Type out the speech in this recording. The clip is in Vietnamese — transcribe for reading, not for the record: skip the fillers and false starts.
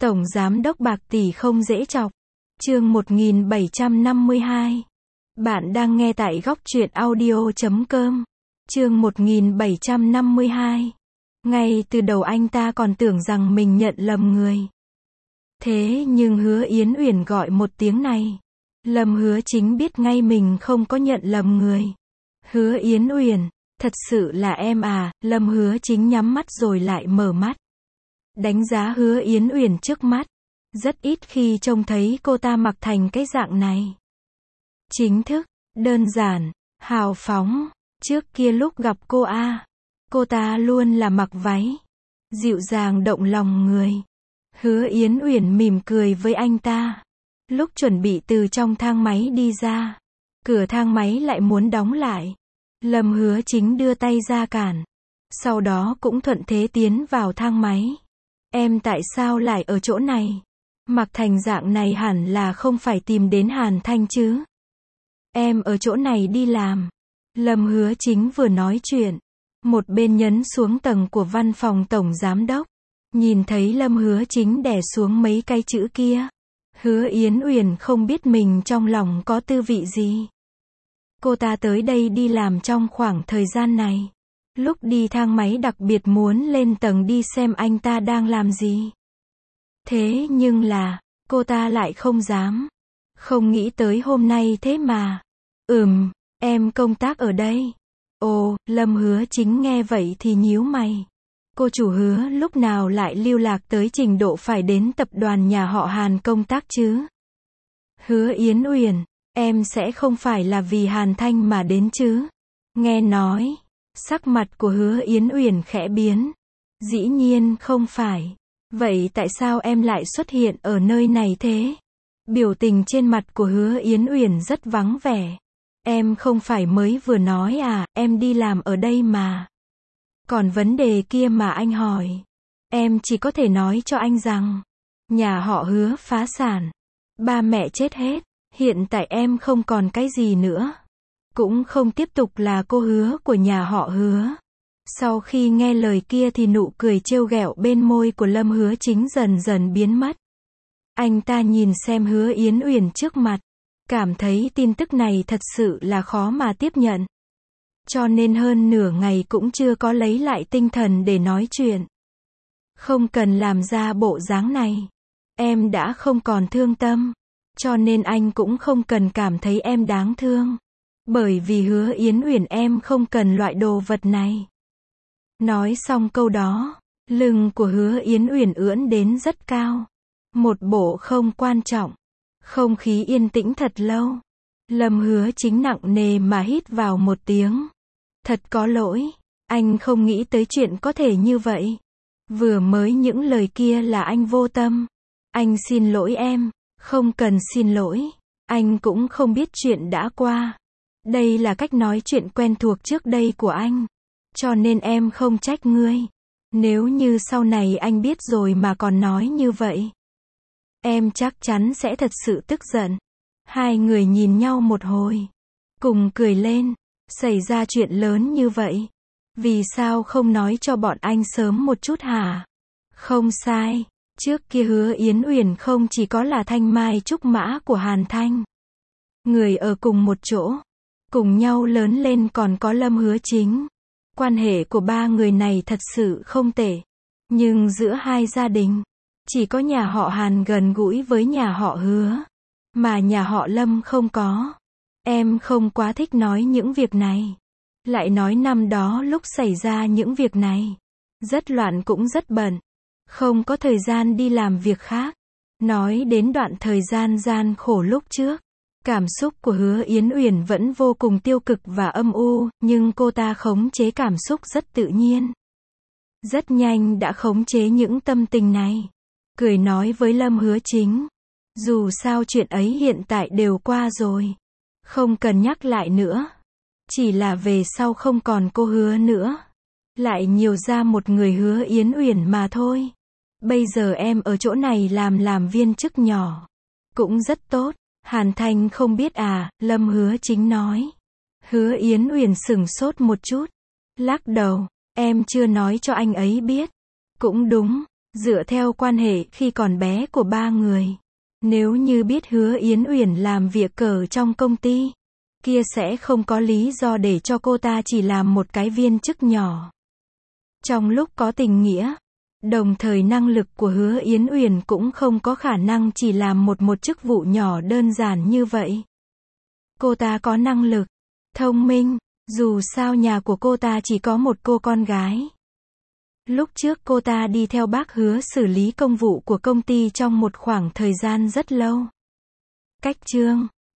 Tổng giám đốc bạc tỷ không dễ chọc. Chương 1752. Bạn đang nghe tại góc truyện audio.com. Chương 1752. Ngay từ đầu anh ta còn tưởng rằng mình nhận lầm người. Thế nhưng Hứa Yến Uyển gọi một tiếng này, Lâm Hứa Chính biết ngay mình không có nhận lầm người. Hứa Yến Uyển, thật sự là em à? Lâm Hứa Chính nhắm mắt rồi lại mở mắt. Đánh giá Hứa Yến Uyển trước mắt, rất ít khi trông thấy cô ta mặc thành cái dạng này. Chính thức, đơn giản, hào phóng. Trước kia lúc gặp cô ta luôn là mặc váy, dịu dàng động lòng người. Hứa Yến Uyển mỉm cười với anh ta. Lúc chuẩn bị từ trong thang máy đi ra, cửa thang máy lại muốn đóng lại. Lâm Hứa Chính đưa tay ra cản, sau đó cũng thuận thế tiến vào thang máy. Em tại sao lại ở chỗ này? Mặc thành dạng này hẳn là không phải tìm đến Hàn Thanh chứ? Em ở chỗ này đi làm. Lâm Hứa Chính vừa nói chuyện, một bên nhấn xuống tầng của văn phòng tổng giám đốc. Nhìn thấy Lâm Hứa Chính đè xuống mấy cái chữ kia, Hứa Yến Uyển không biết mình trong lòng có tư vị gì. Cô ta tới đây đi làm trong khoảng thời gian này, lúc đi thang máy đặc biệt muốn lên tầng đi xem anh ta đang làm gì. Thế nhưng là, cô ta lại không dám. Không nghĩ tới hôm nay thế mà. Em công tác ở đây. Ồ, Lâm Hứa Chính nghe vậy thì nhíu mày. Cô chủ Hứa lúc nào lại lưu lạc tới trình độ phải đến tập đoàn nhà họ Hàn công tác chứ? Hứa Yến Uyển, em sẽ không phải là vì Hàn Thanh mà đến chứ? Nghe nói, sắc mặt của Hứa Yến Uyển khẽ biến. Dĩ nhiên không phải. Vậy tại sao em lại xuất hiện ở nơi này thế? Biểu tình trên mặt của Hứa Yến Uyển rất vắng vẻ. Em không phải mới vừa nói à, em đi làm ở đây mà. Còn vấn đề kia mà anh hỏi, em chỉ có thể nói cho anh rằng, nhà họ Hứa phá sản, ba mẹ chết hết, hiện tại em không còn cái gì nữa, cũng không tiếp tục là cô Hứa của nhà họ Hứa. Sau khi nghe lời kia thì nụ cười trêu ghẹo bên môi của Lâm Hứa Chính dần dần biến mất. Anh ta nhìn xem Hứa Yến Uyển trước mặt, cảm thấy tin tức này thật sự là khó mà tiếp nhận. Cho nên hơn nửa ngày cũng chưa có lấy lại tinh thần để nói chuyện. Không cần làm ra bộ dáng này. Em đã không còn thương tâm. Cho nên anh cũng không cần cảm thấy em đáng thương. Bởi vì Hứa Yến Uyển em không cần loại đồ vật này. Nói xong câu đó, lưng của Hứa Yến Uyển ưỡn đến rất cao. Một bộ không quan trọng. Không khí yên tĩnh thật lâu. Lâm Hứa Chính nặng nề mà hít vào một tiếng. Thật có lỗi, anh không nghĩ tới chuyện có thể như vậy. Vừa mới những lời kia là anh vô tâm. Anh xin lỗi em, không cần xin lỗi. Anh cũng không biết chuyện đã qua. Đây là cách nói chuyện quen thuộc trước đây của anh. Cho nên em không trách ngươi. Nếu như sau này anh biết rồi mà còn nói như vậy, em chắc chắn sẽ thật sự tức giận. Hai người nhìn nhau một hồi, cùng cười lên. Xảy ra chuyện lớn như vậy, vì sao không nói cho bọn anh sớm một chút hả? Không sai, trước kia Hứa Yến Uyển không chỉ có là thanh mai trúc mã của Hàn Thanh. Người ở cùng một chỗ, cùng nhau lớn lên còn có Lâm Hứa Chính. Quan hệ của ba người này thật sự không tệ. Nhưng giữa hai gia đình, chỉ có nhà họ Hàn gần gũi với nhà họ Hứa, mà nhà họ Lâm không có. Em không quá thích nói những việc này. Lại nói năm đó lúc xảy ra những việc này, rất loạn cũng rất bận. Không có thời gian đi làm việc khác. Nói đến đoạn thời gian gian khổ lúc trước, cảm xúc của Hứa Yến Uyển vẫn vô cùng tiêu cực và âm u, nhưng cô ta khống chế cảm xúc rất tự nhiên. Rất nhanh đã khống chế những tâm tình này. Cười nói với Lâm Hứa Chính. Dù sao chuyện ấy hiện tại đều qua rồi. Không cần nhắc lại nữa. Chỉ là về sau không còn cô Hứa nữa. Lại nhiều ra một người Hứa Yến Uyển mà thôi. Bây giờ em ở chỗ này làm viên chức nhỏ. Cũng rất tốt. Hàn Thanh không biết à, Lâm Hứa Chính nói. Hứa Yến Uyển sửng sốt một chút. Lắc đầu, em chưa nói cho anh ấy biết. Cũng đúng, Dựa theo quan hệ khi còn bé của ba người, nếu như biết Hứa Yến Uyển làm việc ở trong công ty, kia sẽ không có lý do để cho cô ta chỉ làm một cái viên chức nhỏ. Trong lúc có tình nghĩa, đồng thời năng lực của Hứa Yến Uyển cũng không có khả năng chỉ làm một chức vụ nhỏ đơn giản như vậy. Cô ta có năng lực, thông minh, dù sao nhà của cô ta chỉ có một cô con gái. Lúc trước cô ta đi theo bác Hứa xử lý công vụ của công ty trong một khoảng thời gian rất lâu. Cách chương